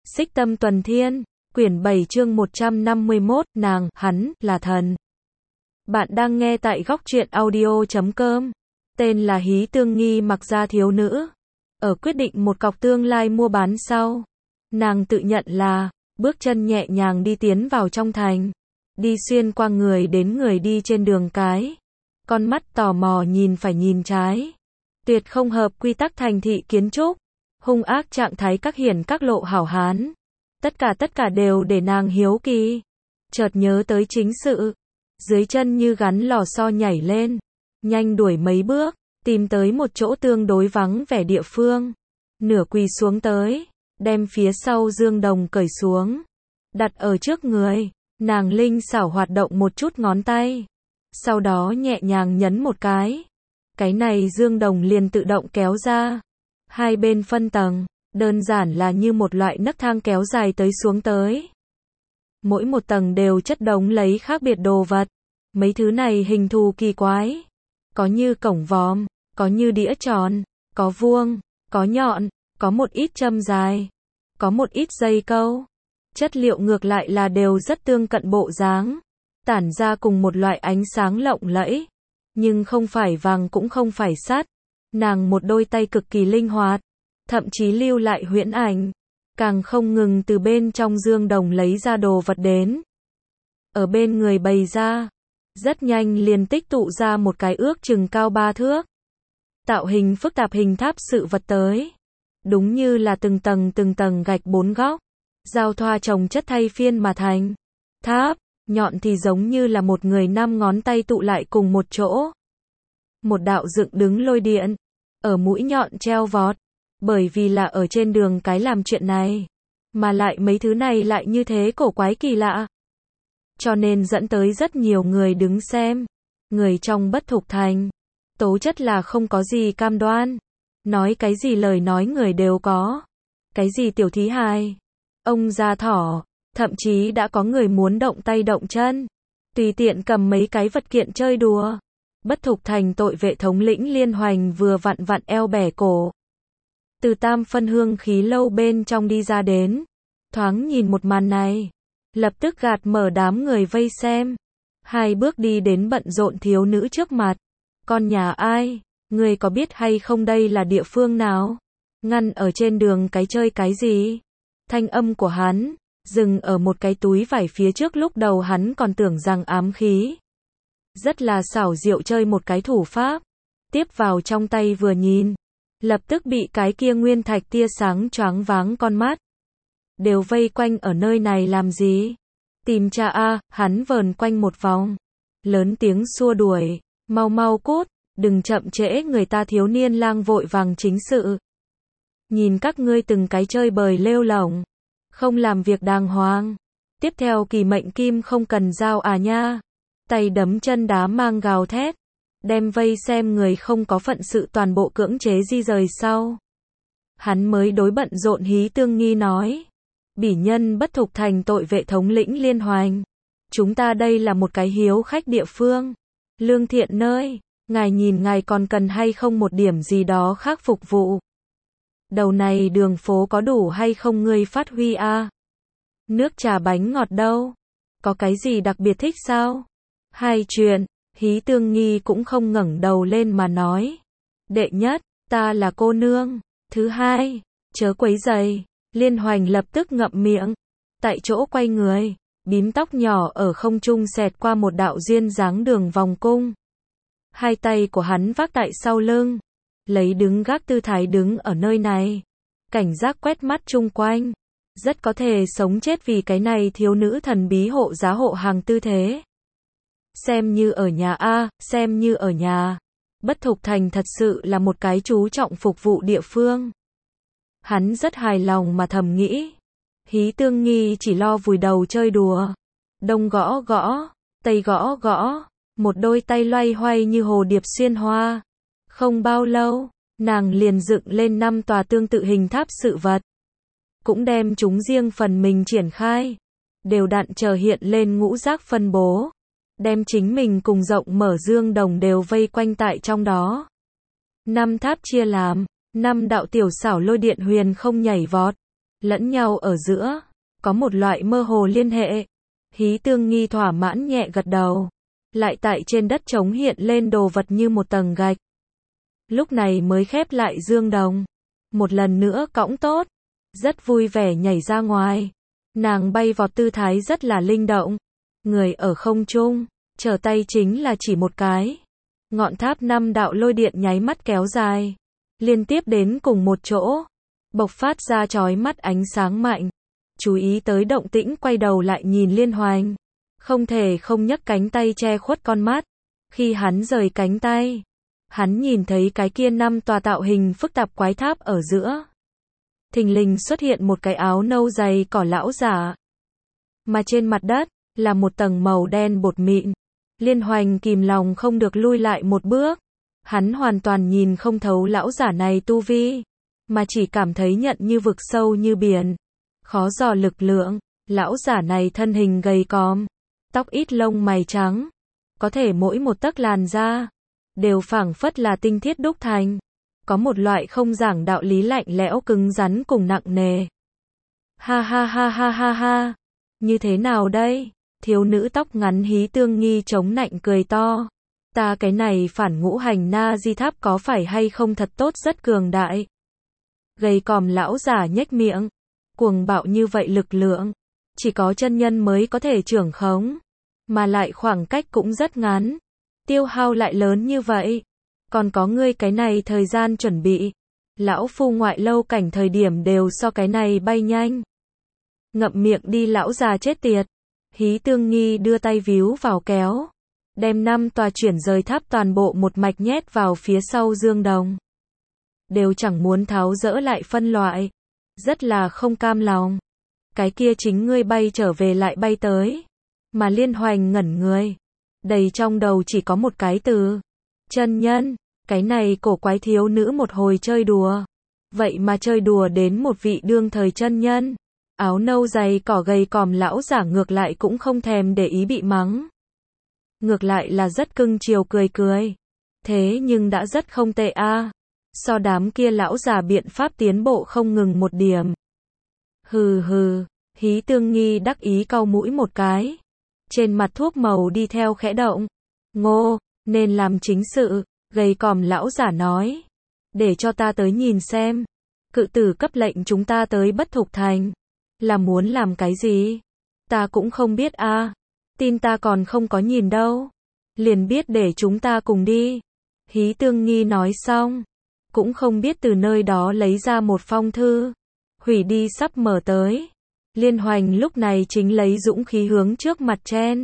Xích Tâm Tuần Thiên, quyển 7 chương 151, nàng, hắn, là thần. Bạn đang nghe tại góc truyện audio.com. Tên là Hí Tương Nghi mặc ra thiếu nữ. Ở quyết định một cọc tương lai mua bán sau, nàng tự nhận là, bước chân nhẹ nhàng đi tiến vào trong thành. Đi xuyên qua người đến người đi trên đường cái. Con mắt tò mò nhìn phải nhìn trái. Tuyệt không hợp quy tắc thành thị kiến trúc. Hung ác trạng thái các hiển các lộ hảo hán. Tất cả đều để nàng hiếu kỳ. Chợt nhớ tới chính sự. Dưới chân như gắn lò xo nhảy lên. Nhanh đuổi mấy bước. Tìm tới một chỗ tương đối vắng vẻ địa phương. Nửa quỳ xuống tới. Đem phía sau dương đồng cởi xuống. Đặt ở trước người. Nàng linh xảo hoạt động một chút ngón tay. Sau đó nhẹ nhàng nhấn một cái. Cái này dương đồng liền tự động kéo ra. Hai bên phân tầng, đơn giản là như một loại nấc thang kéo dài tới xuống tới. Mỗi một tầng đều chất đống lấy khác biệt đồ vật. Mấy thứ này hình thù kỳ quái. Có như cổng vòm, có như đĩa tròn, có vuông, có nhọn, có một ít châm dài, có một ít dây câu. Chất liệu ngược lại là đều rất tương cận bộ dáng. Tản ra cùng một loại ánh sáng lộng lẫy. Nhưng không phải vàng cũng không phải sắt. Nàng một đôi tay cực kỳ linh hoạt, thậm chí lưu lại huyễn ảnh, càng không ngừng từ bên trong dương đồng lấy ra đồ vật đến. Ở bên người bày ra, rất nhanh liền tích tụ ra một cái ước chừng cao 3 thước. Tạo hình phức tạp hình tháp sự vật tới. Đúng như là từng tầng gạch 4 góc, giao thoa chồng chất thay phiên mà thành. Tháp, nhọn thì giống như là một người 5 ngón tay tụ lại cùng một chỗ. Một đạo dựng đứng lôi điện, ở mũi nhọn treo vót, bởi vì là ở trên đường cái làm chuyện này, mà lại mấy thứ này lại như thế cổ quái kỳ lạ. Cho nên dẫn tới rất nhiều người đứng xem, người trong Bất Thục Thành, tố chất là không có gì cam đoan, nói cái gì lời nói người đều có, cái gì tiểu thí hài, ông già thỏ, thậm chí đã có người muốn động tay động chân, tùy tiện cầm mấy cái vật kiện chơi đùa. Bất Thục Thành tội vệ thống lĩnh Liên Hoành vừa vặn eo bẻ cổ. Từ tam phân hương khí lâu bên trong đi ra đến. Thoáng nhìn một màn này. Lập tức gạt mở đám người vây xem. Hai bước đi đến bận rộn thiếu nữ trước mặt. Con nhà ai? Người có biết hay không đây là địa phương nào? Ngăn ở trên đường cái chơi cái gì? Thanh âm của hắn dừng ở một cái túi vải phía trước, lúc đầu hắn còn tưởng rằng ám khí. Rất là xảo diệu chơi một cái thủ pháp. Tiếp vào trong tay vừa nhìn. Lập tức bị cái kia nguyên thạch tia sáng choáng váng con mắt. Đều vây quanh ở nơi này làm gì? Tìm cha a, hắn vờn quanh một vòng. Lớn tiếng xua đuổi. Mau cút, đừng chậm trễ người ta, thiếu niên lang vội vàng chính sự. Nhìn các ngươi từng cái chơi bời lêu lổng. Không làm việc đàng hoàng. Tiếp theo kỳ mệnh kim không cần dao à nha. Tay đấm chân đá mang gào thét, đem vây xem người không có phận sự toàn bộ cưỡng chế di rời sau. Hắn mới đối bận rộn Hí Tương Nghi nói. Bỉ nhân Bất Thục Thành tội vệ thống lĩnh Liên Hoành. Chúng ta đây là một cái hiếu khách địa phương. Lương thiện nơi. Ngài nhìn ngài còn cần hay không một điểm gì đó khác phục vụ. Đầu này đường phố có đủ hay không ngươi phát huy a? Nước trà bánh ngọt đâu? Có cái gì đặc biệt thích sao? Hai chuyện, Hí Tương Nghi cũng không ngẩng đầu lên mà nói. Đệ nhất, ta là cô nương. Thứ hai, chớ quấy rầy. Liên Hoành lập tức ngậm miệng. Tại chỗ quay người, bím tóc nhỏ ở không trung xẹt qua một đạo duyên dáng đường vòng cung. Hai tay của hắn vác tại sau lưng. Lấy đứng gác tư thái đứng ở nơi này. Cảnh giác quét mắt chung quanh. Rất có thể sống chết vì cái này thiếu nữ thần bí hộ giá hộ hàng tư thế. Xem như ở nhà a, xem như ở nhà. Bất Thục Thành thật sự là một cái chú trọng phục vụ địa phương. Hắn rất hài lòng mà thầm nghĩ. Hí Tương Nghi chỉ lo vùi đầu chơi đùa. Đông gõ gõ, tây gõ gõ, một đôi tay loay hoay như hồ điệp xuyên hoa. Không bao lâu, nàng liền dựng lên 5 tòa tương tự hình tháp sự vật. Cũng đem chúng riêng phần mình triển khai. Đều đặn chờ hiện lên ngũ giác phân bố. Đem chính mình cùng rộng mở dương đồng đều vây quanh tại trong đó. 5 tháp chia làm 5 đạo tiểu xảo lôi điện huyền không nhảy vọt. lẫn nhau ở giữa, có một loại mơ hồ liên hệ. Hí Tương Nghi thỏa mãn nhẹ gật đầu, lại tại trên đất trống hiện lên đồ vật như một tầng gạch. Lúc này mới khép lại dương đồng, một lần nữa cõng tốt, rất vui vẻ nhảy ra ngoài. Nàng bay vọt tư thái rất là linh động, người ở không trung, trở tay chính là chỉ một cái. Ngọn tháp 5 đạo lôi điện nháy mắt kéo dài, liên tiếp đến cùng một chỗ, bộc phát ra chói mắt ánh sáng mạnh. Chú ý tới động tĩnh quay đầu lại nhìn Liên Hoành, không thể không nhấc cánh tay che khuất con mắt. Khi hắn rời cánh tay, hắn nhìn thấy cái kia 5 tòa tạo hình phức tạp quái tháp ở giữa. Thình lình xuất hiện một cái áo nâu dày cỏ lão giả, mà trên mặt đất là một tầng màu đen bột mịn. Liên Hoành kìm lòng không được lui lại một bước. Hắn hoàn toàn nhìn không thấu lão giả này tu vi, mà chỉ cảm thấy nhận như vực sâu như biển, khó dò lực lượng. Lão giả này thân hình gầy còm, tóc ít lông mày trắng, có thể mỗi một tấc làn da đều phảng phất là tinh thiết đúc thành, có một loại không giảng đạo lý lạnh lẽo cứng rắn cùng nặng nề. Ha ha ha ha ha ha, như thế nào đây? Thiếu nữ tóc ngắn Hí Tương Nghi chống nạnh cười to. Ta cái này phản ngũ hành na di tháp có phải hay không thật tốt rất cường đại. Gầy còm lão giả nhếch miệng, cuồng bạo như vậy lực lượng, chỉ có chân nhân mới có thể trưởng khống, mà lại khoảng cách cũng rất ngắn, tiêu hao lại lớn như vậy, còn có ngươi cái này thời gian chuẩn bị, lão phu ngoại lâu cảnh thời điểm đều so cái này bay nhanh. Ngậm miệng đi lão già chết tiệt. Hí Tương Nghi đưa tay víu vào kéo, đem 5 tòa chuyển rời tháp toàn bộ một mạch nhét vào phía sau dương đồng. Đều chẳng muốn tháo dỡ lại phân loại, rất là không cam lòng. Cái kia chính ngươi bay trở về lại bay tới, mà Liên Hoành ngẩn người, đầy trong đầu chỉ có một cái từ, chân nhân. Cái này cổ quái thiếu nữ một hồi chơi đùa, vậy mà chơi đùa đến một vị đương thời chân nhân. Áo nâu dày cỏ gầy còm lão giả ngược lại cũng không thèm để ý bị mắng, ngược lại là rất cưng chiều cười cười. Thế nhưng đã rất không tệ a. So đám kia lão già biện pháp tiến bộ không ngừng một điểm. Hừ hừ, Hí Tương Nghi đắc ý cau mũi một cái, trên mặt thuốc màu đi theo khẽ động. Ngô, nên làm chính sự. Gầy còm lão giả nói, để cho ta tới nhìn xem. Cự tử cấp lệnh chúng ta tới Bất Thục Thành, là muốn làm cái gì? Ta cũng không biết a. Tin ta còn không có nhìn đâu, liền biết để chúng ta cùng đi. Hí Tương Nghi nói xong, cũng không biết từ nơi đó lấy ra một phong thư, hủy đi sắp mở tới. Liên Hoành lúc này chính lấy dũng khí hướng trước mặt chen.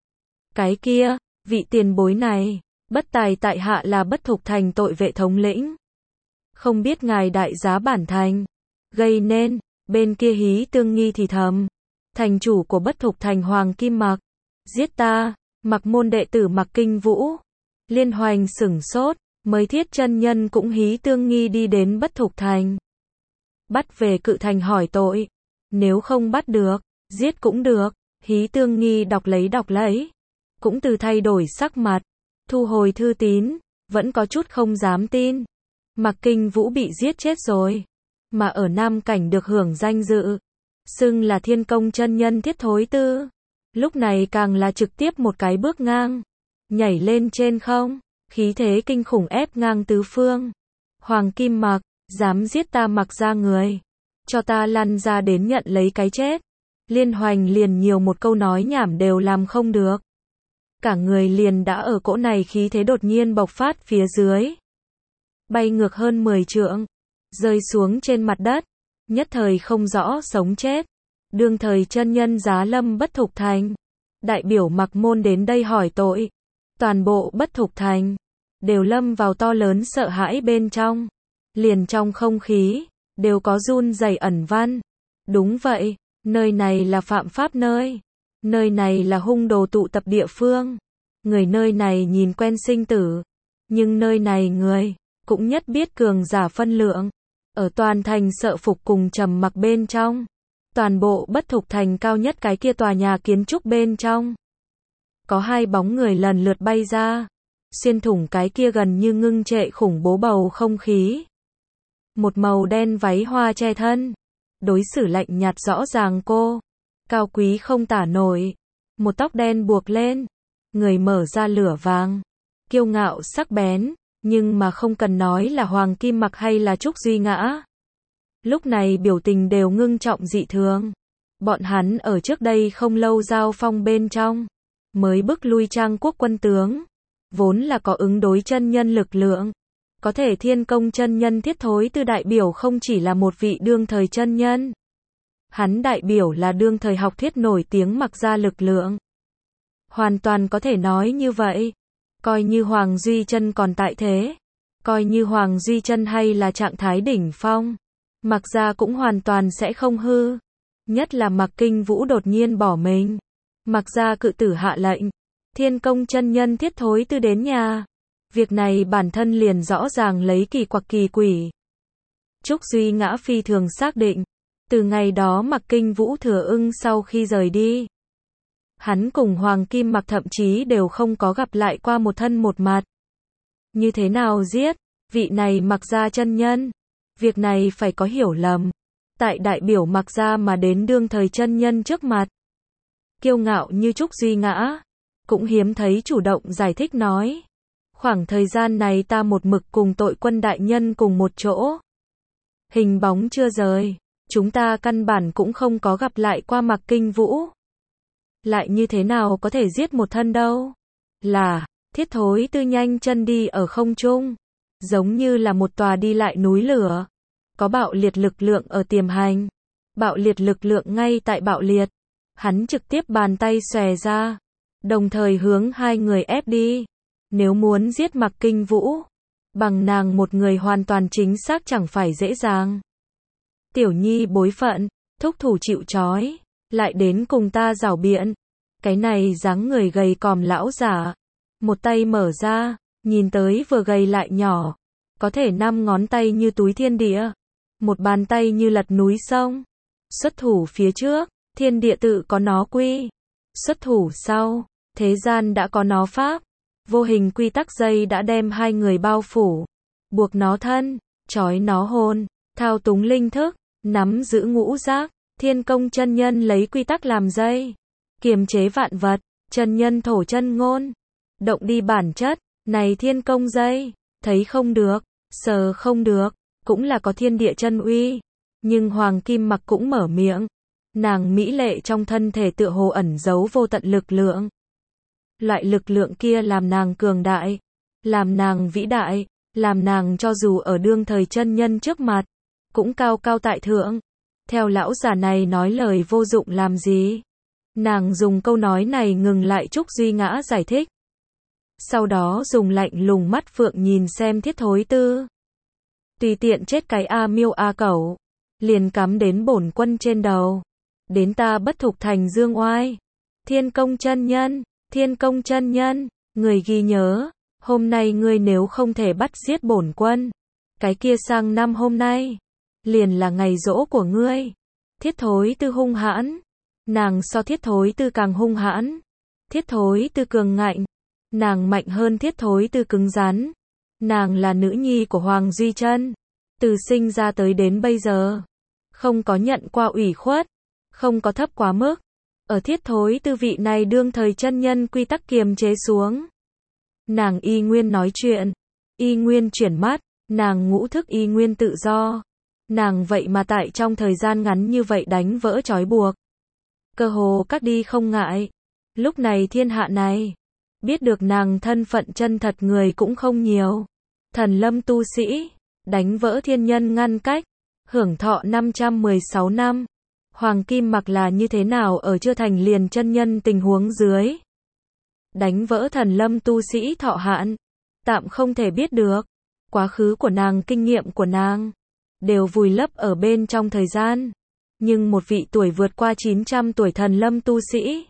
Cái kia, vị tiền bối này, bất tài tại hạ là Bất Thục Thành tội vệ thống lĩnh. Không biết ngài đại giá bản thành, gây nên. Bên kia Hí Tương Nghi thì thầm, thành chủ của Bất Thục Thành Hoàng Kim Mặc, giết ta, Mặc môn đệ tử Mặc Kinh Vũ. Liên Hoành sửng sốt, mới thiết chân nhân cũng Hí Tương Nghi đi đến Bất Thục Thành, bắt về Cự Thành hỏi tội, nếu không bắt được, giết cũng được. Hí Tương Nghi đọc lấy, cũng từ thay đổi sắc mặt, thu hồi thư tín, vẫn có chút không dám tin. Mặc Kinh Vũ bị giết chết rồi, mà ở Nam Cảnh được hưởng danh dự, xưng là Thiên Công chân nhân Thiết Thối Tư, lúc này càng là trực tiếp một cái bước ngang, nhảy lên trên không, khí thế kinh khủng ép ngang tứ phương. Hoàng Kim Mặc, dám giết ta Mặc ra người, cho ta lăn ra đến nhận lấy cái chết. Liên Hoành liền nhiều một câu nói nhảm đều làm không được, cả người liền đã ở cỗ này khí thế đột nhiên bộc phát phía dưới, bay ngược hơn 10 trượng, rơi xuống trên mặt đất, nhất thời không rõ sống chết. Đương thời chân nhân giá lâm Bất Thục Thành, đại biểu Mặc môn đến đây hỏi tội, toàn bộ Bất Thục Thành đều lâm vào to lớn sợ hãi bên trong, liền trong không khí đều có run rẩy ẩn văn. Đúng vậy, nơi này là phạm pháp nơi, nơi này là hung đồ tụ tập địa phương, người nơi này nhìn quen sinh tử, nhưng nơi này người cũng nhất biết cường giả phân lượng. Ở toàn thành sợ phục cùng trầm mặc bên trong, toàn bộ Bất Thục Thành cao nhất cái kia tòa nhà kiến trúc bên trong, có hai bóng người lần lượt bay ra, xuyên thủng cái kia gần như ngưng trệ khủng bố bầu không khí. Một màu đen váy hoa che thân, đối xử lạnh nhạt rõ ràng cô. Cao quý không tả nổi. Một tóc đen buộc lên. Người mở ra lửa vàng. Kiêu ngạo sắc bén. Nhưng mà không cần nói là Hoàng Kim Mặc hay là Trúc Duy Ngã. Lúc này biểu tình đều ngưng trọng dị thường. Bọn hắn ở trước đây không lâu giao phong bên trong. Mới bức lui Trang Quốc quân tướng. Vốn là có ứng đối chân nhân lực lượng. Có thể Thiên Công chân nhân Thiết Thối Tư đại biểu không chỉ là một vị đương thời chân nhân. Hắn đại biểu là đương thời học thuyết nổi tiếng Mặc gia lực lượng. Hoàn toàn có thể nói như vậy. Coi như Hoàng Duy Chân còn tại thế. Coi như Hoàng Duy Chân hay là trạng thái đỉnh phong. Mặc gia cũng hoàn toàn sẽ không hư. Nhất là Mặc Kinh Vũ đột nhiên bỏ mình. Mặc gia cự tử hạ lệnh. Thiên Công chân nhân Thiết Thối Tư đến nhà. Việc này bản thân liền rõ ràng lấy kỳ quặc kỳ quỷ. Trúc Duy Ngã phi thường xác định. Từ ngày đó Mặc Kinh Vũ thừa ưng sau khi rời đi. Hắn cùng Hoàng Kim Mặc thậm chí đều không có gặp lại qua một thân một mặt. Như thế nào giết? Vị này Mặc gia chân nhân. Việc này phải có hiểu lầm. Tại đại biểu Mặc gia mà đến đương thời chân nhân trước mặt. Kiêu ngạo như Trúc Duy Ngã. Cũng hiếm thấy chủ động giải thích nói. Khoảng thời gian này ta một mực cùng tội quân đại nhân cùng một chỗ. Hình bóng chưa rời. Chúng ta căn bản cũng không có gặp lại qua Mặc Kinh Vũ. Lại như thế nào có thể giết một thân đâu. Là, Thiết Thối Tư nhanh chân đi ở không trung. Giống như là một tòa đi lại núi lửa. Có bạo liệt lực lượng ở tiềm hành. Bạo liệt lực lượng ngay tại bạo liệt. Hắn trực tiếp bàn tay xòe ra. Đồng thời hướng hai người ép đi. Nếu muốn giết Mặc Kinh Vũ. Bằng nàng một người hoàn toàn chính xác chẳng phải dễ dàng. Tiểu nhi bối phận. Thúc thủ chịu trói. Lại đến cùng ta rảo biện. Cái này dáng người gầy còm lão giả. Một tay mở ra. Nhìn tới vừa gầy lại nhỏ. Có thể 5 ngón tay như túi thiên địa. Một bàn tay như lật núi sông. Xuất thủ phía trước. Thiên địa tự có nó quy. Xuất thủ sau. Thế gian đã có nó pháp. Vô hình quy tắc dây đã đem hai người bao phủ. Buộc nó thân. Trói nó hồn. Thao túng linh thức. Nắm giữ ngũ giác. Thiên Công chân nhân lấy quy tắc làm dây. Kiềm chế vạn vật. Chân nhân thổ chân ngôn. Động đi bản chất. Này Thiên Công dây. Thấy không được. Sờ không được. Cũng là có thiên địa chân uy. Nhưng Hoàng Kim Mặc cũng mở miệng. Nàng mỹ lệ trong thân thể tựa hồ ẩn giấu vô tận lực lượng. Loại lực lượng kia làm nàng cường đại. Làm nàng vĩ đại. Làm nàng cho dù ở đương thời chân nhân trước mặt. Cũng cao cao tại thượng. Theo lão già này nói lời vô dụng làm gì. Nàng dùng câu nói này ngừng lại Trúc Duy Ngã giải thích. Sau đó dùng lạnh lùng mắt phượng nhìn xem Thiết Thối Tư. Tùy tiện chết cái A miêu A cẩu. Liền cắm đến bổn quân trên đầu. Đến ta bất thục thành dương oai. Thiên Công chân nhân. Thiên Công chân nhân. Người ghi nhớ. Hôm nay ngươi nếu không thể bắt giết bổn quân. Cái kia sang năm hôm nay. Liền là ngày giỗ của ngươi. Thiết Thối Tư hung hãn. Nàng so Thiết Thối Tư càng hung hãn. Thiết Thối Tư cường ngạnh. Nàng mạnh hơn Thiết Thối Tư cứng rắn. Nàng là nữ nhi của Hoàng Duy Chân. Từ sinh ra tới đến bây giờ. Không có nhận qua ủy khuất. Không có thấp quá mức. Ở Thiết Thối Tư vị này đương thời chân nhân quy tắc kiềm chế xuống. Nàng y nguyên nói chuyện. Y nguyên chuyển mắt. Nàng ngũ thức y nguyên tự do. Nàng vậy mà tại trong thời gian ngắn như vậy đánh vỡ trói buộc. Cơ hồ cắt đi không ngại. Lúc này thiên hạ này. Biết được nàng thân phận chân thật người cũng không nhiều. Thần lâm tu sĩ. Đánh vỡ thiên nhân ngăn cách. Hưởng thọ 516 năm. Hoàng Kim Mặc là như thế nào ở chưa thành liền chân nhân tình huống dưới. Đánh vỡ thần lâm tu sĩ thọ hạn. Tạm không thể biết được. Quá khứ của nàng, kinh nghiệm của nàng. Đều vùi lấp ở bên trong thời gian. Nhưng một vị tuổi vượt qua 900 tuổi thần lâm tu sĩ.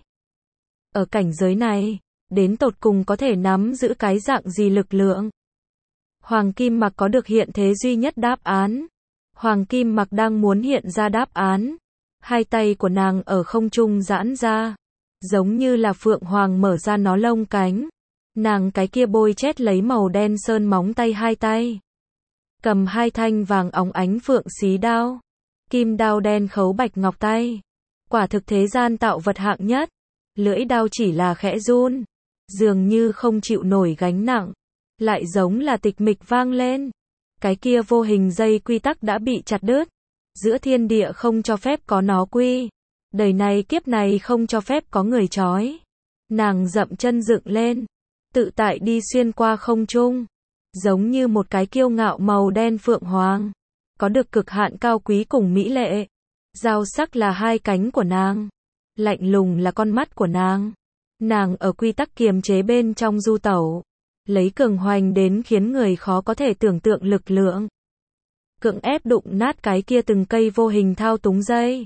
Ở cảnh giới này. Đến tột cùng có thể nắm giữ cái dạng gì lực lượng. Hoàng Kim Mặc có được hiện thế duy nhất đáp án. Hoàng Kim Mặc đang muốn hiện ra đáp án. Hai tay của nàng ở không trung giãn ra. Giống như là phượng hoàng mở ra nó lông cánh. Nàng cái kia bôi chét lấy màu đen sơn móng tay hai tay. Cầm hai thanh vàng óng ánh phượng xí đao. Kim đao đen khấu bạch ngọc tay. Quả thực thế gian tạo vật hạng nhất. Lưỡi đao chỉ là khẽ run, dường như không chịu nổi gánh nặng, lại giống là tịch mịch vang lên. Cái kia vô hình dây quy tắc đã bị chặt đứt. Giữa thiên địa không cho phép có nó quy. Đời này kiếp này không cho phép có người trói. Nàng dậm chân dựng lên, tự tại đi xuyên qua không trung, giống như một cái kiêu ngạo màu đen phượng hoàng, có được cực hạn cao quý cùng mỹ lệ. Dao sắc là hai cánh của nàng, lạnh lùng là con mắt của nàng. Nàng ở quy tắc kiềm chế bên trong du tẩu, lấy cường hoành đến khiến người khó có thể tưởng tượng lực lượng, cưỡng ép đụng nát cái kia từng cây vô hình thao túng dây,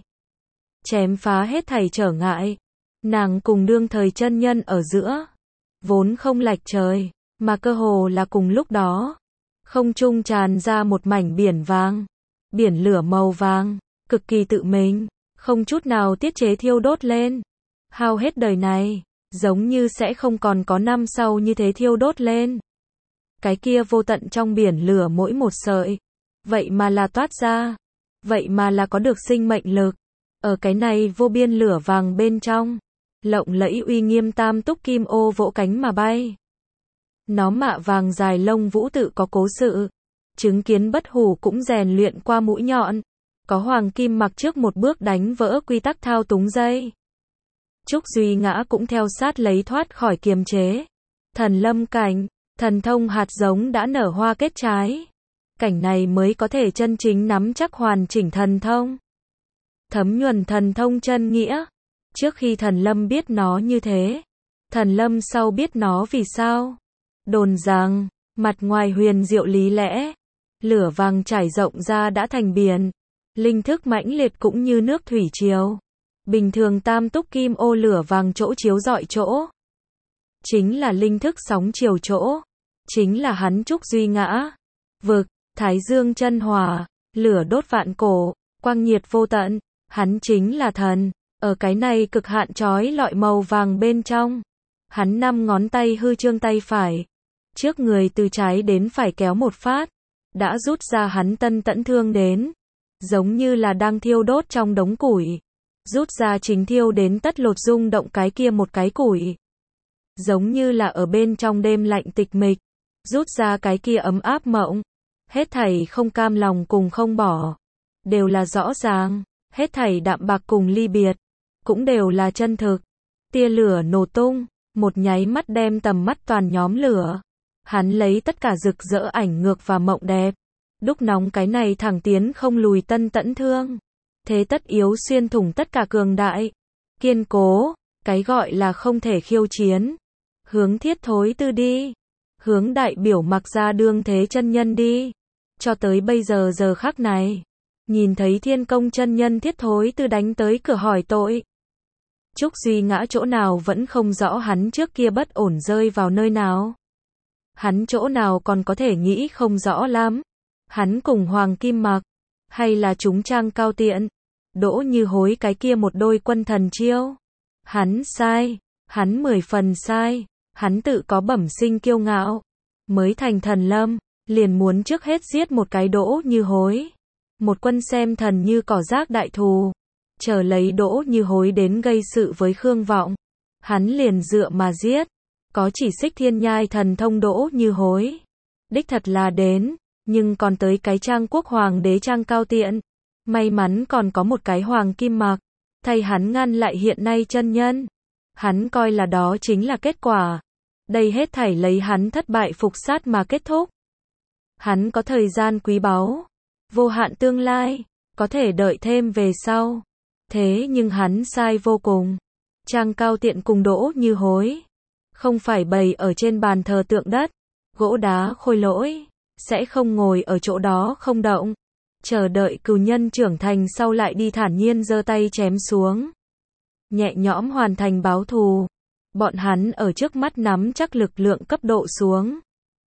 chém phá hết thảy trở ngại. Nàng cùng đương thời chân nhân ở giữa, vốn không lệch trời, mà cơ hồ là cùng lúc đó, không trung tràn ra một mảnh biển vàng, biển lửa màu vàng, cực kỳ tự mình, không chút nào tiết chế thiêu đốt lên. Hao hết đời này, giống như sẽ không còn có năm sau như thế thiêu đốt lên. Cái kia vô tận trong biển lửa mỗi một sợi, vậy mà là toát ra, vậy mà là có được sinh mệnh lực. Ở cái này vô biên lửa vàng bên trong, lộng lẫy uy nghiêm tam túc kim ô vỗ cánh mà bay. Nó mạ vàng dài lông vũ tự có cố sự, chứng kiến bất hủ cũng rèn luyện qua mũi nhọn. Có hoàng kim mặc trước một bước đánh vỡ quy tắc thao túng dây. Trúc Duy Ngã cũng theo sát lấy thoát khỏi kiềm chế. Thần lâm cảnh, thần thông hạt giống đã nở hoa kết trái. Cảnh này mới có thể chân chính nắm chắc hoàn chỉnh thần thông. Thấm nhuần thần thông chân nghĩa. Trước khi thần lâm biết nó như thế, thần lâm sau biết nó vì sao. Đồn rằng, mặt ngoài huyền diệu lý lẽ, lửa vàng trải rộng ra đã thành biển. Linh thức mãnh liệt cũng như nước thủy triều. Bình thường tam túc kim ô lửa vàng chỗ chiếu rọi chỗ, chính là linh thức sóng chiều chỗ, chính là hắn Trúc Duy Ngã. Vực, thái dương chân hỏa, lửa đốt vạn cổ, quang nhiệt vô tận, hắn chính là thần. Ở cái này cực hạn chói lọi màu vàng bên trong, hắn 5 ngón tay hư trương tay phải, trước người từ trái đến phải kéo một phát, đã rút ra hắn tân tẫn thương đến. Giống như là đang thiêu đốt trong đống củi, rút ra chính thiêu đến tất lột rung động cái kia một cái củi. Giống như là ở bên trong đêm lạnh tịch mịch, rút ra cái kia ấm áp mộng. Hết thảy không cam lòng cùng không bỏ, đều là rõ ràng. Hết thảy đạm bạc cùng ly biệt, cũng đều là chân thực. Tia lửa nổ tung, một nháy mắt đem tầm mắt toàn nhóm lửa. Hắn lấy tất cả rực rỡ ảnh ngược và mộng đẹp, đúc nóng cái này thẳng tiến không lùi tân tẫn thương. Thế tất yếu xuyên thủng tất cả cường đại, kiên cố, cái gọi là không thể khiêu chiến. Hướng thiết thối tư đi, hướng đại biểu mặc ra đương thế chân nhân đi. Cho tới bây giờ giờ khắc này, nhìn thấy thiên công chân nhân thiết thối tư đánh tới cửa hỏi tội. Trúc Duy Ngã chỗ nào vẫn không rõ hắn trước kia bất ổn rơi vào nơi nào. Hắn chỗ nào còn có thể nghĩ không rõ lắm. Hắn cùng Hoàng Kim Mặc, hay là chúng Trang Cao Tiện, Đỗ Như Hối cái kia một đôi quân thần chiêu. Hắn sai, hắn 10 phần sai, hắn tự có bẩm sinh kiêu ngạo. Mới thành thần lâm, liền muốn trước hết giết một cái Đỗ Như Hối. Một quân xem thần như cỏ rác đại thù, chờ lấy Đỗ Như Hối đến gây sự với Khương Vọng. Hắn liền dựa mà giết, có chỉ xích thiên nhai thần thông Đỗ Như Hối. Đích thật là đến. Nhưng còn tới cái Trang Quốc Hoàng đế Trang Cao Tiện, may mắn còn có một cái Hoàng Kim Mặc, thay hắn ngăn lại hiện nay chân nhân. Hắn coi là đó chính là kết quả. Đây hết thảy lấy hắn thất bại phục sát mà kết thúc. Hắn có thời gian quý báu, vô hạn tương lai, có thể đợi thêm về sau. Thế nhưng hắn sai vô cùng. Trang Cao Tiện cùng Đỗ Như Hối, không phải bày ở trên bàn thờ tượng đất, gỗ đá khôi lỗi. Sẽ không ngồi ở chỗ đó không động, chờ đợi cừu nhân trưởng thành sau lại đi thản nhiên giơ tay chém xuống. Nhẹ nhõm hoàn thành báo thù. Bọn hắn ở trước mắt nắm chắc lực lượng cấp độ xuống.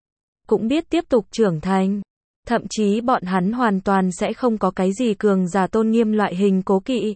Cũng biết tiếp tục trưởng thành. Thậm chí bọn hắn hoàn toàn sẽ không có cái gì cường giả tôn nghiêm loại hình cố kỵ.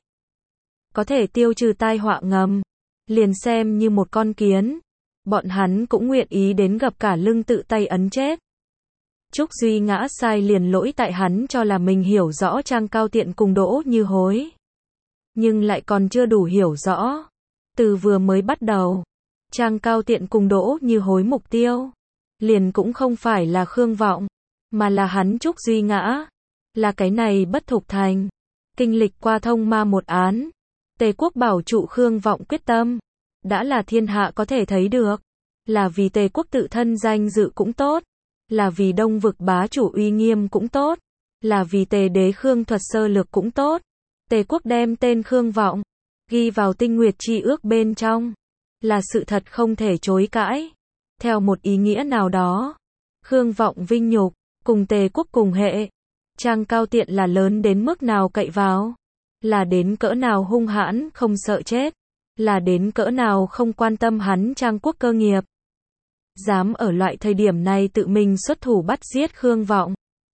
Có thể tiêu trừ tai họa ngầm. Liền xem như một con kiến. Bọn hắn cũng nguyện ý đến gặp cả lưng tự tay ấn chết. Trúc Duy Ngã sai liền lỗi tại hắn cho là mình hiểu rõ Trang Cao Tiện cùng Đỗ Như Hối. Nhưng lại còn chưa đủ hiểu rõ. Từ vừa mới bắt đầu, Trang Cao Tiện cùng Đỗ Như Hối mục tiêu liền cũng không phải là Khương Vọng, mà là hắn Trúc Duy Ngã. Là cái này Bất Thục Thành. Kinh lịch qua thông ma một án, Tề quốc bảo trụ Khương Vọng quyết tâm, đã là thiên hạ có thể thấy được. Là vì Tề quốc tự thân danh dự cũng tốt, là vì Đông vực bá chủ uy nghiêm cũng tốt, là vì Tề đế Khương Thuật sơ lược cũng tốt. Tề quốc đem tên Khương Vọng ghi vào tinh nguyệt chi ước bên trong, là sự thật không thể chối cãi. Theo một ý nghĩa nào đó, Khương Vọng vinh nhục, cùng Tề quốc cùng hệ. Trang Cao Tiện là lớn đến mức nào cậy vào, là đến cỡ nào hung hãn không sợ chết, là đến cỡ nào không quan tâm hắn Trang quốc cơ nghiệp. Dám ở loại thời điểm này tự mình xuất thủ bắt giết Khương Vọng.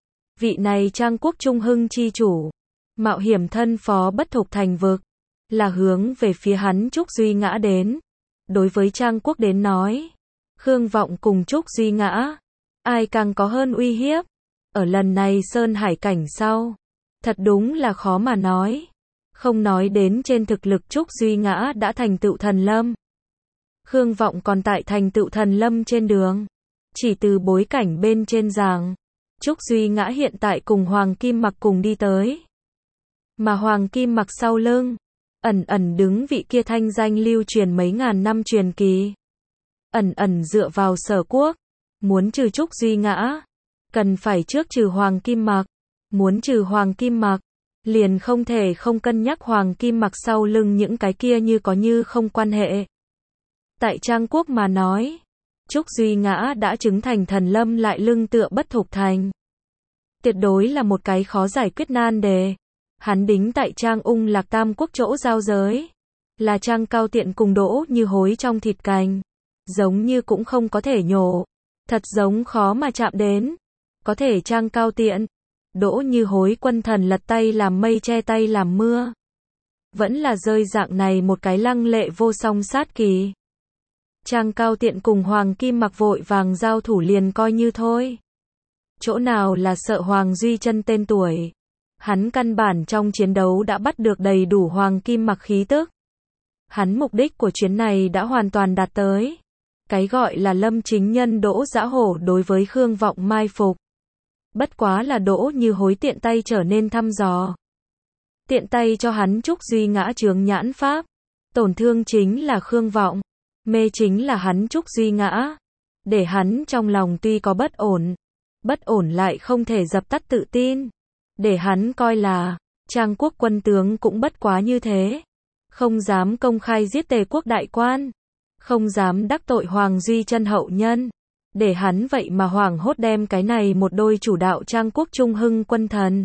Vị này Trang quốc trung hưng chi chủ, mạo hiểm thân phó Bất Thục Thành vực, là hướng về phía hắn Trúc Duy Ngã đến. Đối với Trang quốc đến nói, Khương Vọng cùng Trúc Duy Ngã, ai càng có hơn uy hiếp. Ở lần này Sơn Hải cảnh sau, thật đúng là khó mà nói. Không nói đến trên thực lực Trúc Duy Ngã đã thành tựu thần lâm. Khương Vọng còn tại thành tựu thần lâm trên đường. Chỉ từ bối cảnh bên trên giảng, Trúc Duy Ngã hiện tại cùng Hoàng Kim Mặc cùng đi tới. Mà Hoàng Kim Mặc sau lưng, ẩn ẩn đứng vị kia thanh danh lưu truyền mấy ngàn năm truyền kỳ. Ẩn ẩn dựa vào Sở quốc, muốn trừ Trúc Duy Ngã, cần phải trước trừ Hoàng Kim Mặc. Muốn trừ Hoàng Kim Mặc, liền không thể không cân nhắc Hoàng Kim Mặc sau lưng những cái kia như có như không quan hệ. Tại Trang quốc mà nói, Trúc Duy Ngã đã chứng thành thần lâm lại lưng tựa Bất Thục Thành. Tuyệt đối là một cái khó giải quyết nan đề. Hắn đính tại Trang Ung Lạc Tam quốc chỗ giao giới, là Trang Cao Tiện cùng Đỗ Như Hối trong thịt cành. Giống như cũng không có thể nhổ, thật giống khó mà chạm đến. Có thể Trang Cao Tiện, Đỗ Như Hối quân thần lật tay làm mây che tay làm mưa. Vẫn là rơi dạng này một cái lăng lệ vô song sát kỳ. Trang Cao Tiện cùng Hoàng Kim Mặc vội vàng giao thủ liền coi như thôi. Chỗ nào là sợ Hoàng Duy Chân tên tuổi. Hắn căn bản trong chiến đấu đã bắt được đầy đủ Hoàng Kim Mặc khí tức. Hắn mục đích của chuyến này đã hoàn toàn đạt tới. Cái gọi là Lâm Chính Nhân Đỗ Dã Hổ đối với Khương Vọng mai phục. Bất quá là Đỗ Như Hối tiện tay trở nên thăm dò. Tiện tay cho hắn Trúc Duy Ngã chướng nhãn pháp. Tổn thương chính là Khương Vọng. Mê chính là hắn Trúc Duy Ngã. Để hắn trong lòng tuy có bất ổn lại không thể dập tắt tự tin. Để hắn coi là, Trang quốc quân tướng cũng bất quá như thế. Không dám công khai giết Tề quốc đại quan. Không dám đắc tội Hoàng Duy Chân hậu nhân. Để hắn vậy mà hoảng hốt đem cái này một đôi chủ đạo Trang quốc trung hưng quân thần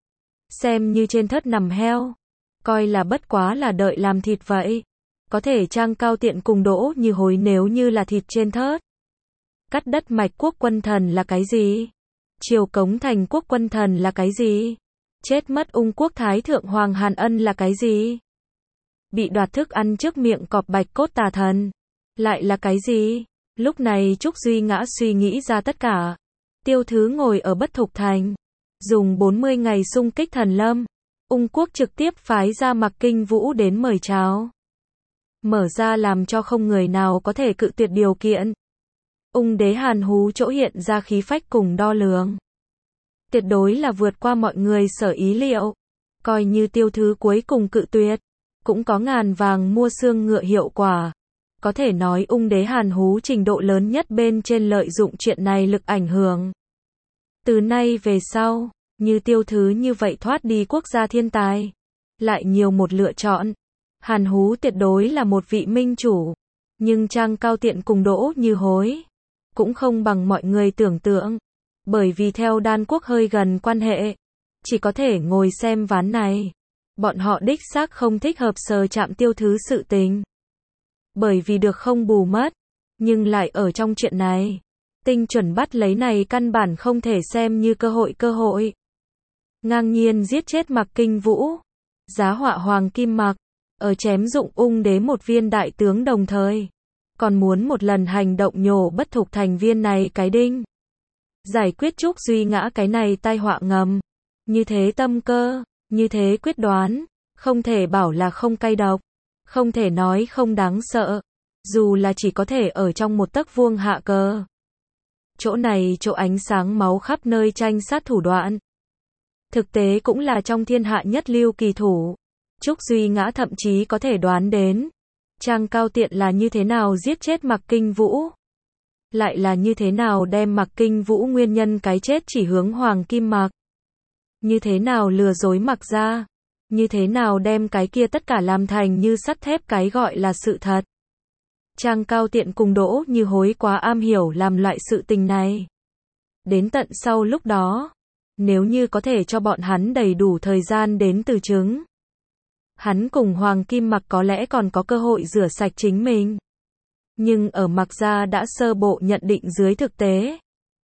xem như trên thớt nằm heo. Coi là bất quá là đợi làm thịt vậy. Có thể Trang Cao Tiện cùng Đỗ Như Hối nếu như là thịt trên thớt. Cắt đất mạch quốc quân thần là cái gì? Triều cống thành quốc quân thần là cái gì? Chết mất Ung quốc thái thượng Hoàng Hàn Ân là cái gì? Bị đoạt thức ăn trước miệng cọp bạch cốt tà thần lại là cái gì? Lúc này Trúc Duy Ngã suy nghĩ ra tất cả. Tiêu Thứ ngồi ở Bất Thục Thành, dùng 40 ngày xung kích thần lâm. Ung quốc trực tiếp phái ra Mặc Kinh Vũ đến mời chào. Mở ra làm cho không người nào có thể cự tuyệt điều kiện. Ung đế Hàn Hú chỗ hiện ra khí phách cùng đo lường. Tuyệt đối là vượt qua mọi người sở ý liệu. Coi như Tiêu Thứ cuối cùng cự tuyệt, cũng có ngàn vàng mua xương ngựa hiệu quả. Có thể nói Ung đế Hàn Hú trình độ lớn nhất bên trên lợi dụng chuyện này lực ảnh hưởng. Từ nay về sau, như Tiêu Thứ như vậy thoát đi quốc gia thiên tài, lại nhiều một lựa chọn. Hàn Hú tuyệt đối là một vị minh chủ. Nhưng Trang Cao Tiện cùng Đỗ Như Hối cũng không bằng mọi người tưởng tượng. Bởi vì theo đan quốc hơi gần quan hệ, chỉ có thể ngồi xem ván này. Bọn họ đích xác không thích hợp sờ chạm Tiêu Thứ sự tình. Bởi vì được không bù mất. Nhưng lại ở trong chuyện này, tinh chuẩn bắt lấy này căn bản không thể xem như cơ hội. Ngang nhiên giết chết Mặc Kinh Vũ, giá họa Hoàng Kim Mặc, ở chém dụng Ung đế một viên đại tướng đồng thời. Còn muốn một lần hành động nhổ Bất Thục Thành viên này cái đinh. giải quyết Trúc Duy Ngã cái này tai họa ngầm. Như thế tâm cơ, như thế quyết đoán, không thể bảo là không cay độc, không thể nói không đáng sợ, dù là chỉ có thể ở trong một tấc vuông hạ cờ. Chỗ này chỗ ánh sáng máu khắp nơi tranh sát thủ đoạn. Thực tế cũng là trong thiên hạ nhất lưu kỳ thủ. Trúc Duy Ngã thậm chí có thể đoán đến, Trang Cao Tiện là như thế nào giết chết Mạc Kinh Vũ. Lại là như thế nào đem Mạc Kinh Vũ nguyên nhân cái chết chỉ hướng Hoàng Kim Mạc. Như thế nào lừa dối Mạc gia. Như thế nào đem cái kia tất cả làm thành như sắt thép cái gọi là sự thật. Trang Cao Tiện cùng Đỗ Như Hối quá am hiểu làm loại sự tình này. Đến tận sau lúc đó, nếu như có thể cho bọn hắn đầy đủ thời gian đến từ chứng, hắn cùng Hoàng Kim Mạc có lẽ còn có cơ hội rửa sạch chính mình. Nhưng ở Mạc gia đã sơ bộ nhận định dưới thực tế.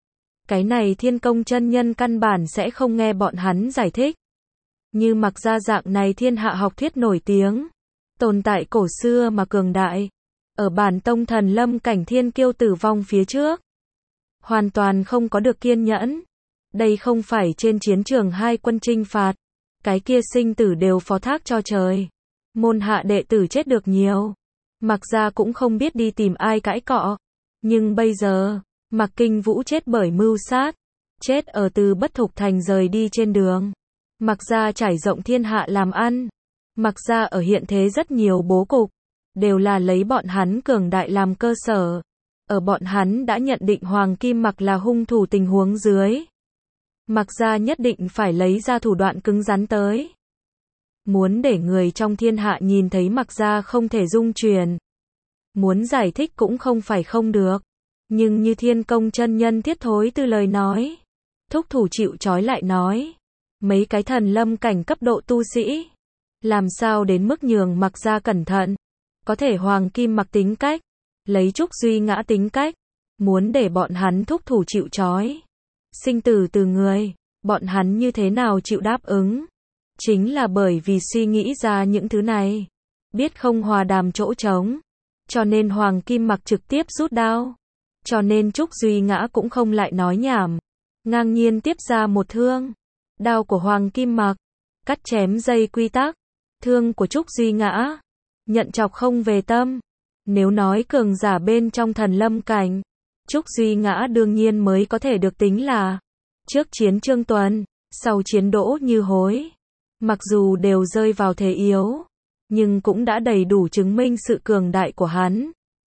Cái này Thiên Công chân nhân căn bản sẽ không nghe bọn hắn giải thích. Như Mạc gia dạng này thiên hạ học thuyết nổi tiếng, tồn tại cổ xưa mà cường đại, ở bản tông thần lâm cảnh thiên kiêu tử vong phía trước, hoàn toàn không có được kiên nhẫn. Đây không phải trên chiến trường hai quân chinh phạt, cái kia sinh tử đều phó thác cho trời. Môn hạ đệ tử chết được nhiều, Mạc gia cũng không biết đi tìm ai cãi cọ. Nhưng bây giờ, Mạc Kinh Vũ chết bởi mưu sát, chết ở từ Bất Thục Thành rời đi trên đường. Mạc gia trải rộng thiên hạ làm ăn, Mạc gia ở hiện thế rất nhiều bố cục, đều là lấy bọn hắn cường đại làm cơ sở. Ở bọn hắn đã nhận định Hoàng Kim Mạc là hung thủ tình huống dưới, Mạc gia nhất định phải lấy ra thủ đoạn cứng rắn tới. Muốn để người trong thiên hạ nhìn thấy Mạc gia không thể dung truyền. Muốn giải thích cũng không phải không được. Nhưng như Thiên Công chân nhân Thiết Thối Tư lời nói, thúc thủ chịu trói lại nói, mấy cái thần lâm cảnh cấp độ tu sĩ, làm sao đến mức nhường Mạc gia cẩn thận. Có thể Hoàng Kim Mạc tính cách, lấy Trúc Duy Ngã tính cách, muốn để bọn hắn thúc thủ chịu trói, sinh tử từ người, bọn hắn như thế nào chịu đáp ứng. Chính là bởi vì suy nghĩ ra những thứ này, biết không hòa đàm chỗ trống, cho nên Hoàng Kim Mạc trực tiếp rút đao. Cho nên Trúc Duy Ngã cũng không lại nói nhảm, ngang nhiên tiếp ra một thương. Đao của Hoàng Kim Mạc, cắt chém dây quy tắc. Thương của Trúc Duy Ngã, nhận chọc không về tâm. Nếu nói cường giả bên trong thần lâm cảnh, Trúc Duy Ngã đương nhiên mới có thể được tính là trước chiến Trương Tuần, sau chiến Đỗ Như Hối. Mặc dù đều rơi vào thế yếu, nhưng cũng đã đầy đủ chứng minh sự cường đại của hắn.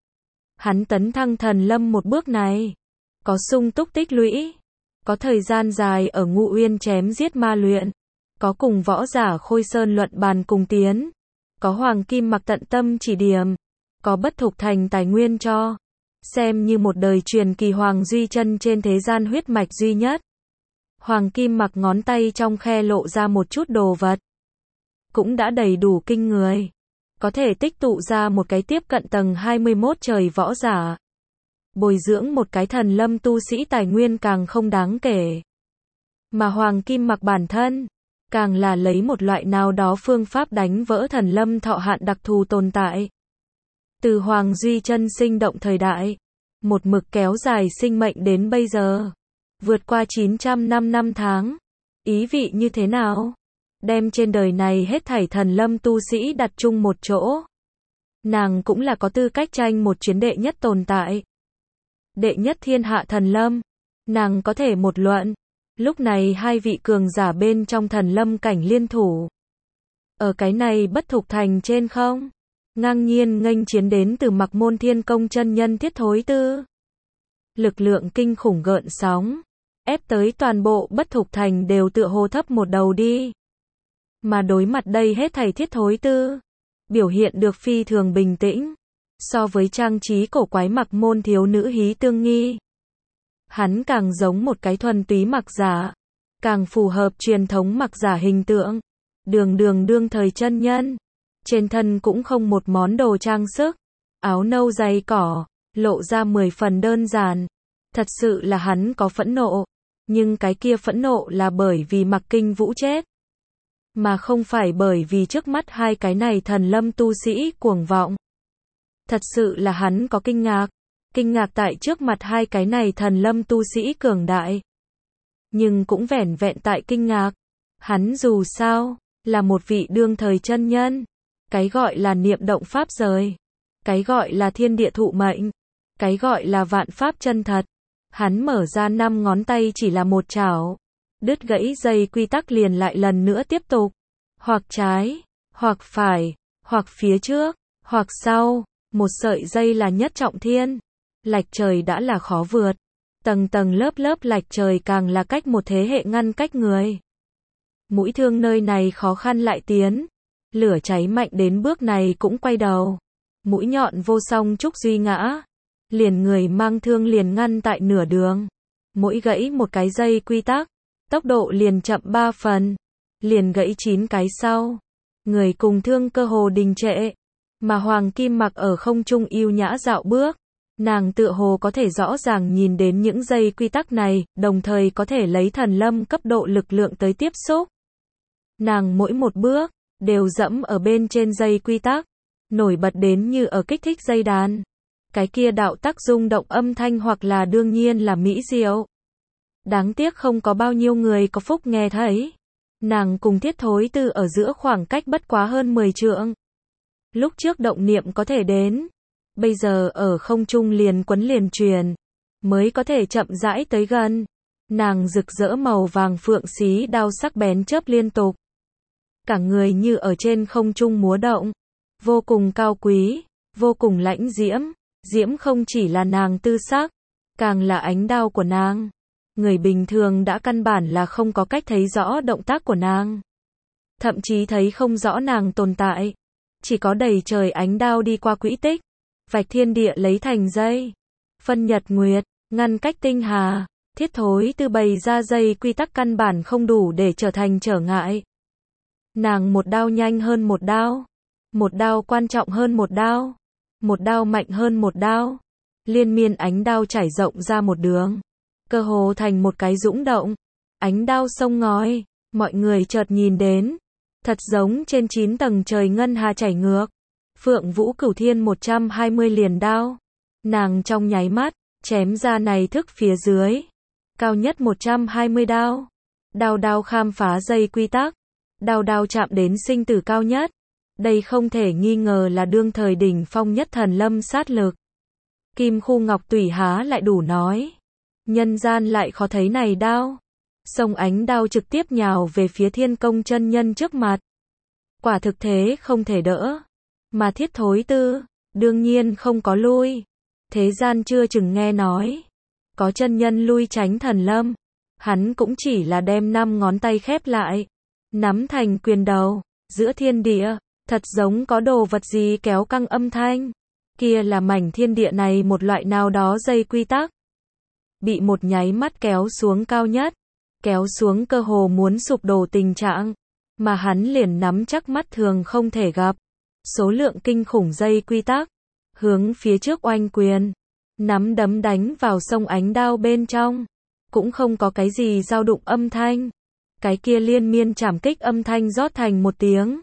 Hắn tấn thăng thần lâm một bước này, có sung túc tích lũy, có thời gian dài ở Ngũ Uyên chém giết ma luyện, có cùng võ giả Khôi Sơn luận bàn cùng tiến, có Hoàng Kim Mạc tận tâm chỉ điểm, có Bất Thục Thành tài nguyên cho, xem như một đời truyền kỳ Hoàng Duy Chân trên thế gian huyết mạch duy nhất. Hoàng Kim Mạc ngón tay trong khe lộ ra một chút đồ vật, cũng đã đầy đủ kinh người. Có thể tích tụ ra một cái tiếp cận tầng 21 trời võ giả. Bồi dưỡng một cái thần lâm tu sĩ tài nguyên càng không đáng kể. Mà Hoàng Kim Mạc bản thân, càng là lấy một loại nào đó phương pháp đánh vỡ thần lâm thọ hạn đặc thù tồn tại. Từ Hoàng Duy Chân sinh động thời đại, một mực kéo dài sinh mệnh đến bây giờ, vượt qua 905 năm tháng. Ý vị như thế nào? Đem trên đời này hết thảy thần lâm tu sĩ đặt chung một chỗ. Nàng cũng là có tư cách tranh một chuyến đệ nhất tồn tại. Đệ nhất thiên hạ thần lâm. Nàng có thể một luận. Lúc này hai vị cường giả bên trong thần lâm cảnh liên thủ. Ở cái này Bất Thục Thành trên không. Ngang nhiên nghênh chiến đến từ Mạc Môn Thiên Công chân nhân Thiết Thối Tư. Lực lượng kinh khủng gợn sóng. Ép tới toàn bộ Bất Thục Thành đều tựa hồ thấp một đầu đi. Mà đối mặt đây hết thảy Thiết Thối Tư, biểu hiện được phi thường bình tĩnh, so với trang trí cổ quái Mạc Môn thiếu nữ Hí Tương Nghi. Hắn càng giống một cái thuần túy Mạc giả, càng phù hợp truyền thống Mạc giả hình tượng, đương thời chân nhân. Trên thân cũng không một món đồ trang sức, áo nâu dày cỏ, lộ ra 10 phần đơn giản. Thật sự là hắn có phẫn nộ, nhưng cái kia phẫn nộ là bởi vì Mạc Kinh Vũ chết. Mà không phải bởi vì trước mắt hai cái này thần lâm tu sĩ cuồng vọng. Thật sự là hắn có kinh ngạc tại trước mặt hai cái này thần lâm tu sĩ cường đại. nhưng cũng vẻn vẹn tại kinh ngạc. Hắn dù sao, là một vị đương thời chân nhân. Cái gọi là niệm động pháp rời. Cái gọi là thiên địa thụ mệnh. Cái gọi là vạn pháp chân thật. Hắn mở ra 5 ngón tay chỉ là một chảo. Đứt gãy dây quy tắc liền lại lần nữa tiếp tục. Hoặc trái, hoặc phải, hoặc phía trước, hoặc sau. Một sợi dây là nhất trọng thiên. Lạch trời đã là khó vượt. Tầng tầng lớp lớp lạch trời càng là cách một thế hệ ngăn cách người. Mũi thương nơi này khó khăn lại tiến. Lửa cháy mạnh đến bước này cũng quay đầu. Mũi nhọn vô song Trúc Duy ngã. Liền người mang thương liền ngăn tại nửa đường. Mỗi gãy một cái dây quy tắc. Tốc độ liền chậm 3 phần. Liền gãy 9 cái sau. Người cùng thương cơ hồ đình trệ. Mà Hoàng Kim Mặc ở không trung yêu nhã dạo bước. Nàng tựa hồ có thể rõ ràng nhìn đến những dây quy tắc này, đồng thời có thể lấy thần lâm cấp độ lực lượng tới tiếp xúc. Nàng mỗi một bước, đều dẫm ở bên trên dây quy tắc, nổi bật đến như ở kích thích dây đàn. Cái kia đạo tắc rung động âm thanh hoặc là đương nhiên là mỹ diệu. Đáng tiếc không có bao nhiêu người có phúc nghe thấy. Nàng cùng Thiết Thối Tư ở giữa khoảng cách bất quá hơn 10 trượng. Lúc trước động niệm có thể đến. Bây giờ ở không trung liền quấn liền truyền. Mới có thể chậm rãi tới gần. Nàng rực rỡ màu vàng phượng xí đao sắc bén chớp liên tục. Cả người như ở trên không trung múa động. Vô cùng cao quý, vô cùng lãnh diễm. Diễm không chỉ là nàng tư sắc, càng là ánh đao của nàng. Người bình thường đã căn bản là không có cách thấy rõ động tác của nàng. Thậm chí thấy không rõ nàng tồn tại. Chỉ có đầy trời ánh đao đi qua quỹ tích. Vạch thiên địa lấy thành dây. Phân nhật nguyệt, ngăn cách tinh hà. Thiết Thối Tư bày ra dây quy tắc căn bản không đủ để trở thành trở ngại. Nàng một đao nhanh hơn một đao. Một đao quan trọng hơn một đao. Một đao mạnh hơn một đao. Liên miên ánh đao trải rộng ra một đường. Cơ hồ thành một cái dũng động. Ánh đao sông ngói. Mọi người chợt nhìn đến. Thật giống trên 9 tầng trời ngân hà chảy ngược. Phượng Vũ Cửu Thiên 120 liền đao. Nàng trong nháy mắt, chém ra này thức phía dưới. Cao nhất 120 đao. Đao đao khám phá dây quy tắc. Đao đao chạm đến sinh tử cao nhất. Đây không thể nghi ngờ là đương thời đỉnh phong nhất thần lâm sát lực. Kim Khu Ngọc Tủy há lại đủ nói. Nhân gian lại khó thấy này đao. Sông ánh đao trực tiếp nhào về phía Thiên Công chân nhân trước mặt. Quả thực thế không thể đỡ. Mà Thiết Thối Tư, đương nhiên không có lui. Thế gian chưa chừng nghe nói. Có chân nhân lui tránh thần lâm. Hắn cũng chỉ là đem 5 ngón tay khép lại. Nắm thành quyền đầu, giữa thiên địa. Thật giống có đồ vật gì kéo căng âm thanh. Kia là mảnh thiên địa này một loại nào đó dây quy tắc. Bị một nháy mắt kéo xuống cao nhất. Kéo xuống cơ hồ muốn sụp đổ tình trạng. Mà hắn liền nắm chắc mắt thường không thể gặp. Số lượng kinh khủng dây quy tắc. Hướng phía trước oanh quyền. Nắm đấm đánh vào sông ánh đao bên trong. Cũng không có cái gì dao đụng âm thanh. Cái kia liên miên chảm kích âm thanh rót thành một tiếng.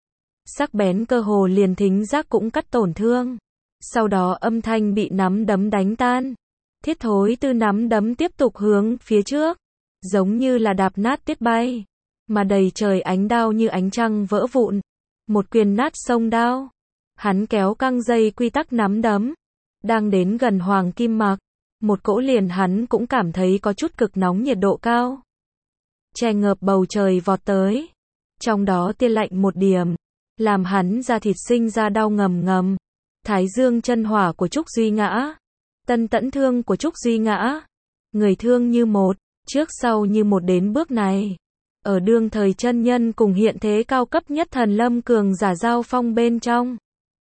Sắc bén cơ hồ liền thính giác cũng cắt tổn thương. Sau đó âm thanh bị nắm đấm đánh tan. Thiết Thối Tư nắm đấm tiếp tục hướng phía trước. Giống như là đạp nát tiết bay. Mà đầy trời ánh đao như ánh trăng vỡ vụn. Một quyền nát sông đao. Hắn kéo căng dây quy tắc nắm đấm. Đang đến gần Hoàng Kim Mặc. Một cỗ liền hắn cũng cảm thấy có chút cực nóng nhiệt độ cao. Che ngợp bầu trời vọt tới. Trong đó tia lạnh một điểm. Làm hắn da thịt sinh ra đau ngầm ngầm. Thái dương chân hỏa của Trúc Duy ngã. Tân tẫn thương của Trúc Duy ngã. Người thương như một. Trước sau như một đến bước này. Ở đương thời chân nhân cùng hiện thế cao cấp nhất thần lâm cường giả giao phong bên trong.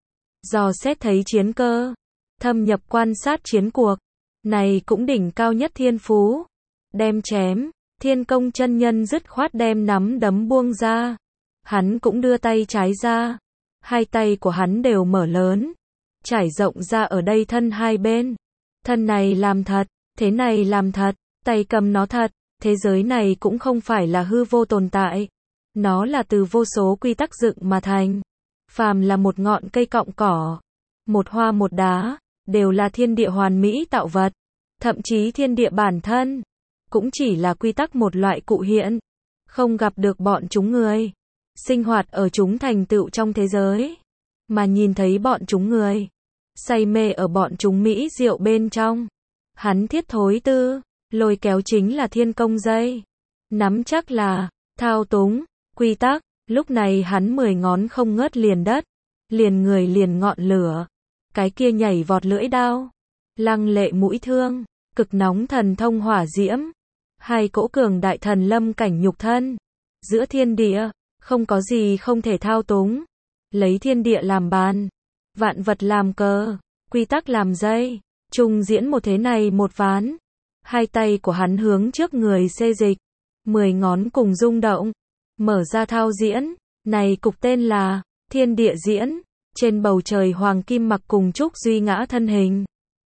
Dò xét thấy chiến cơ. Thâm nhập quan sát chiến cuộc. Này cũng đỉnh cao nhất thiên phú. Đem chém. Thiên Công chân nhân dứt khoát đem nắm đấm buông ra. Hắn cũng đưa tay trái ra. Hai tay của hắn đều mở lớn. Trải rộng ra ở đây thân hai bên. Thân này làm thật. Thế này làm thật. Tay cầm nó thật. Thế giới này cũng không phải là hư vô tồn tại. Nó là từ vô số quy tắc dựng mà thành. Phàm là một ngọn cây cọng cỏ. Một hoa một đá. Đều là thiên địa hoàn mỹ tạo vật. Thậm chí thiên địa bản thân. cũng chỉ là quy tắc một loại cụ hiện, không gặp được bọn chúng người, sinh hoạt ở chúng thành tựu trong thế giới, mà nhìn thấy bọn chúng người, say mê ở bọn chúng mỹ diệu bên trong. Hắn thiết thối tư, lôi kéo chính là thiên công dây, nắm chắc là, thao túng, quy tắc, lúc này hắn 10 ngón không ngớt liền đất, liền người liền ngọn lửa, cái kia nhảy vọt lưỡi đao, lăng lệ mũi thương, cực nóng thần thông hỏa diễm, hai cỗ cường đại thần lâm cảnh nhục thân, giữa thiên địa, không có gì không thể thao túng, lấy thiên địa làm bàn, vạn vật làm cờ, quy tắc làm dây, trung diễn một thế này một ván, hai tay của hắn hướng trước người xê dịch, 10 ngón cùng rung động, mở ra thao diễn, này cục tên là Thiên Địa Diễn, trên bầu trời Hoàng Kim Mặc cùng Trúc Duy Ngã thân hình,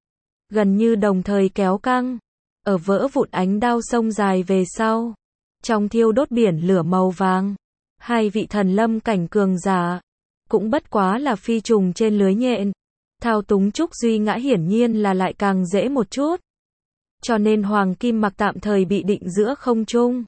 gần như đồng thời kéo căng, ở vỡ vụn ánh đao sông dài về sau, trong thiêu đốt biển lửa màu vàng, hai vị thần lâm cảnh cường giả, cũng bất quá là phi trùng trên lưới nhện, thao túng Trúc Duy Ngã hiển nhiên là lại càng dễ một chút, cho nên Hoàng Kim Mặc tạm thời bị định giữa không trung,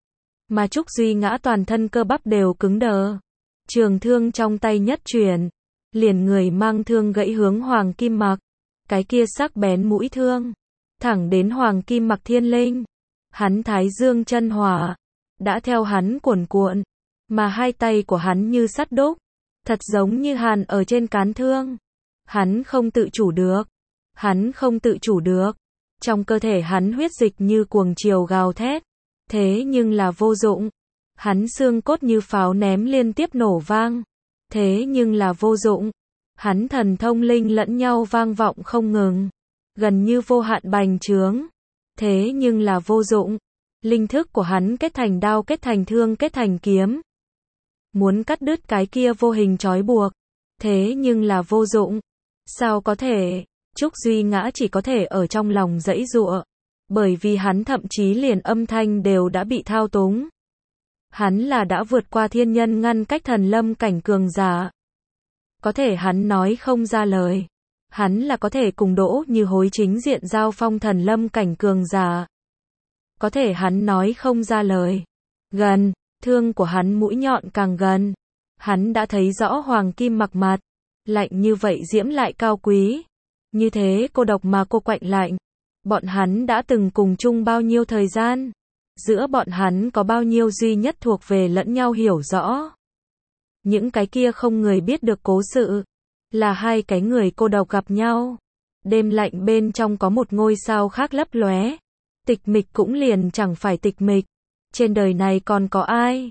mà Trúc Duy Ngã toàn thân cơ bắp đều cứng đờ, trường thương trong tay nhất chuyển, liền người mang thương gãy hướng Hoàng Kim Mặc, cái kia sắc bén mũi thương, thẳng đến Hoàng Kim Mặc thiên linh, hắn thái dương chân hỏa, đã theo hắn cuồn cuộn, mà hai tay của hắn như sắt đúc, thật giống như hàn ở trên cán thương, hắn không tự chủ được, hắn không tự chủ được, trong cơ thể hắn huyết dịch như cuồng triều gào thét, thế nhưng là vô dụng, hắn xương cốt như pháo ném liên tiếp nổ vang, thế nhưng là vô dụng, hắn thần thông linh lẫn nhau vang vọng không ngừng, gần như vô hạn bành trướng, thế nhưng là vô dụng, linh thức của hắn kết thành đao kết thành thương kết thành kiếm, muốn cắt đứt cái kia vô hình trói buộc, thế nhưng là vô dụng, sao có thể, Trúc Duy Ngã chỉ có thể ở trong lòng giãy giụa, bởi vì hắn thậm chí liền âm thanh đều đã bị thao túng. Hắn là đã vượt qua thiên nhân ngăn cách thần lâm cảnh cường giả. Có thể hắn nói không ra lời. Hắn là có thể cùng Đỗ Như Hối chính diện giao phong thần lâm cảnh cường giả. Có thể hắn nói không ra lời. Gần, thương của hắn mũi nhọn càng gần. Hắn đã thấy rõ Hoàng Kim Mặc mặt. Lạnh như vậy diễm lại cao quý. Như thế cô độc mà cô quạnh lạnh. Bọn hắn đã từng cùng chung bao nhiêu thời gian? Giữa bọn hắn có bao nhiêu duy nhất thuộc về lẫn nhau hiểu rõ? Những cái kia không người biết được cố sự, là hai cái người cô độc gặp nhau. Đêm lạnh bên trong có một ngôi sao khác lấp lóe. Tịch mịch cũng liền chẳng phải tịch mịch. Trên đời này còn có ai?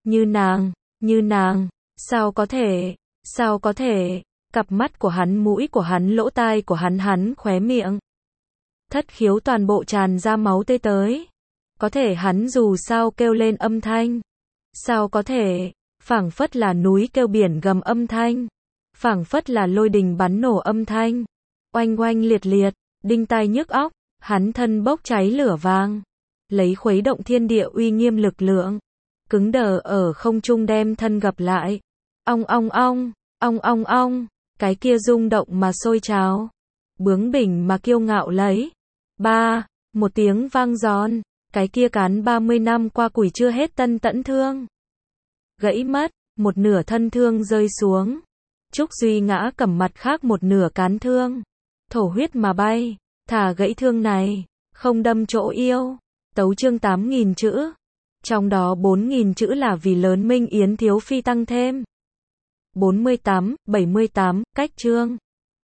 Như nàng, sao có thể, cặp mắt của hắn, mũi của hắn, lỗ tai của hắn khóe miệng. Thất khiếu toàn bộ tràn ra máu tươi tới. Có thể hắn dù sao kêu lên âm thanh. Sao có thể, phảng phất là núi kêu biển gầm âm thanh. Phảng phất là lôi đình bắn nổ âm thanh. Oanh oanh liệt liệt, đinh tai nhức óc, hắn thân bốc cháy lửa vàng. Lấy khuấy động thiên địa uy nghiêm lực lượng. Cứng đờ ở không trung đem thân gập lại. Ong ong ong, ong ong ong, cái kia rung động mà sôi trào. Bướng bỉnh mà kiêu ngạo lấy. Một tiếng vang giòn, cái kia cán 30 năm qua củi chưa hết tân tẫn thương. Gãy mất, một nửa thân thương rơi xuống. Trúc Duy Ngã cầm mặt khác một nửa cán thương. Thổ huyết mà bay, thả gãy thương này, không đâm chỗ yêu. Tấu chương 8.000 chữ. Trong đó 4.000 chữ là vì lớn Minh Yến Thiếu Phi tăng thêm. 48, 78, cách chương.